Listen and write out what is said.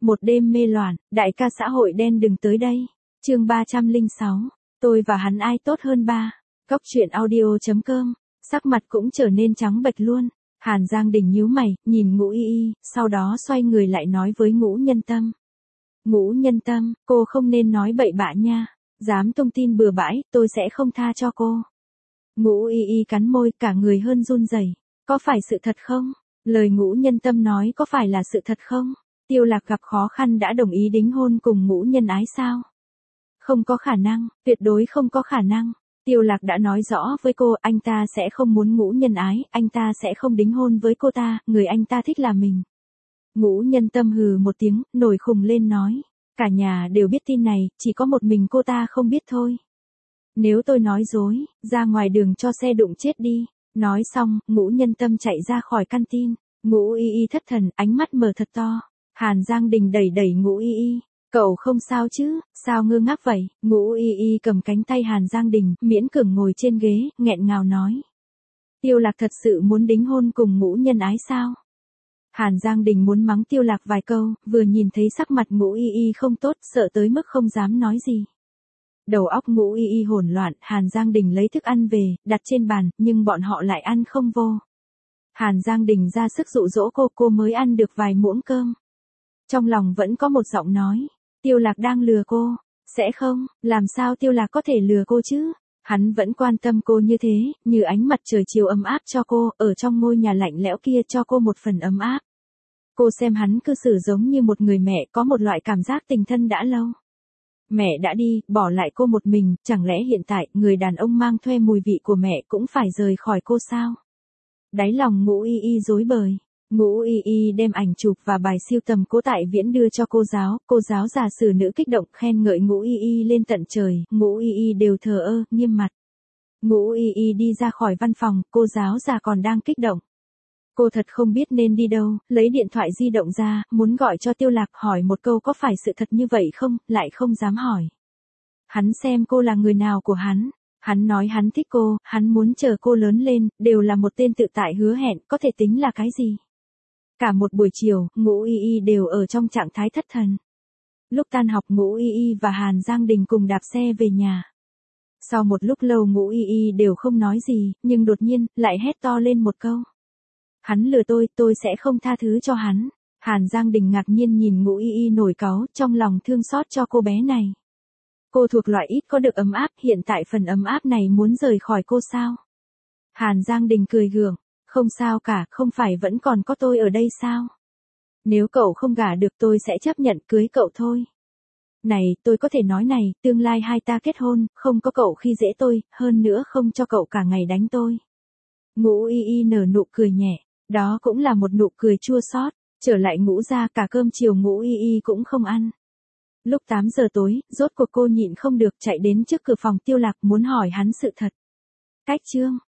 Một đêm mê loạn, đại ca xã hội đen đừng tới đây. Chương 306. Tôi và hắn ai tốt hơn ba. Góc truyện audio.com. Sắc mặt cũng trở nên trắng bệch luôn. Hàn Giang Đình nhíu mày, nhìn Ngũ Y Y, sau đó xoay người lại nói với Ngũ Nhân Tâm. Ngũ Nhân Tâm, cô không nên nói bậy bạ nha. Dám tung tin bừa bãi, tôi sẽ không tha cho cô. Ngũ Y Y cắn môi, cả người hơn run rẩy. Có phải sự thật không? Lời Ngũ Nhân Tâm nói có phải là sự thật không? Tiêu Lạc gặp khó khăn đã đồng ý đính hôn cùng Ngũ Nhân Ái sao? Không có khả năng, tuyệt đối không có khả năng. Tiêu Lạc đã nói rõ với cô, anh ta sẽ không muốn Ngũ Nhân Ái, anh ta sẽ không đính hôn với cô ta, người anh ta thích là mình. Ngũ Nhân Tâm hừ một tiếng, nổi khùng lên nói. Cả nhà đều biết tin này, chỉ có một mình cô ta không biết thôi. Nếu tôi nói dối, ra ngoài đường cho xe đụng chết đi. Nói xong, Ngũ Nhân Tâm chạy ra khỏi căn tin. Ngũ Y Y thất thần, ánh mắt mở thật to. Hàn Giang Đình đẩy đẩy Ngũ Y Y. Cậu không sao chứ, sao ngơ ngác vậy? Ngũ Y Y cầm cánh tay Hàn Giang Đình, miễn cưỡng ngồi trên ghế, nghẹn ngào nói. Tiêu Lạc thật sự muốn đính hôn cùng Ngũ Nhân Ái sao? Hàn Giang Đình muốn mắng Tiêu Lạc vài câu, vừa nhìn thấy sắc mặt Ngũ Y Y không tốt, sợ tới mức không dám nói gì. Đầu óc Ngũ Y Y hỗn loạn, Hàn Giang Đình lấy thức ăn về, đặt trên bàn, nhưng bọn họ lại ăn không vô. Hàn Giang Đình ra sức dụ dỗ cô mới ăn được vài muỗng cơm. Trong lòng vẫn có một giọng nói, Tiêu Lạc đang lừa cô. Sẽ không, làm sao Tiêu Lạc có thể lừa cô chứ? Hắn vẫn quan tâm cô như thế, như ánh mặt trời chiều ấm áp cho cô, ở trong ngôi nhà lạnh lẽo kia cho cô một phần ấm áp. Cô xem hắn cư xử giống như một người mẹ, có một loại cảm giác tình thân đã lâu. Mẹ đã đi, bỏ lại cô một mình, chẳng lẽ hiện tại, người đàn ông mang thuê mùi vị của mẹ cũng phải rời khỏi cô sao? Đáy lòng Ngũ Y Y rối bời. Ngũ Y Y đem ảnh chụp và bài siêu tầm Cố Tại Viễn đưa cho cô giáo già sử nữ kích động khen ngợi Ngũ Y Y lên tận trời, Ngũ Y Y đều thờ ơ, nghiêm mặt. Ngũ Y Y đi ra khỏi văn phòng, cô giáo già còn đang kích động. Cô thật không biết nên đi đâu, lấy điện thoại di động ra, muốn gọi cho Tiêu Lạc hỏi một câu có phải sự thật như vậy không, lại không dám hỏi. Hắn xem cô là người nào của hắn. Hắn nói hắn thích cô, hắn muốn chờ cô lớn lên, đều là một tên tự tại hứa hẹn, có thể tính là cái gì. Cả một buổi chiều, Ngũ Y Y đều ở trong trạng thái thất thần. Lúc tan học Ngũ Y Y và Hàn Giang Đình cùng đạp xe về nhà. Sau một lúc lâu Ngũ Y Y đều không nói gì, nhưng đột nhiên, lại hét to lên một câu. Hắn lừa tôi sẽ không tha thứ cho hắn. Hàn Giang Đình ngạc nhiên nhìn Ngũ Y Y nổi cáu, trong lòng thương xót cho cô bé này. Cô thuộc loại ít có được ấm áp, hiện tại phần ấm áp này muốn rời khỏi cô sao? Hàn Giang Đình cười gượng, không sao cả, không phải vẫn còn có tôi ở đây sao? Nếu cậu không gả được tôi sẽ chấp nhận cưới cậu thôi. Này, tôi có thể nói này, tương lai hai ta kết hôn, không có cậu khi dễ tôi, hơn nữa không cho cậu cả ngày đánh tôi. Ngũ Y Y nở nụ cười nhẹ, đó cũng là một nụ cười chua xót. Trở lại Ngũ gia, cả cơm chiều Ngũ Y Y cũng không ăn. Lúc 8 giờ tối, rốt cuộc cô nhịn không được chạy đến trước cửa phòng Tiêu Lạc muốn hỏi hắn sự thật. Cách chương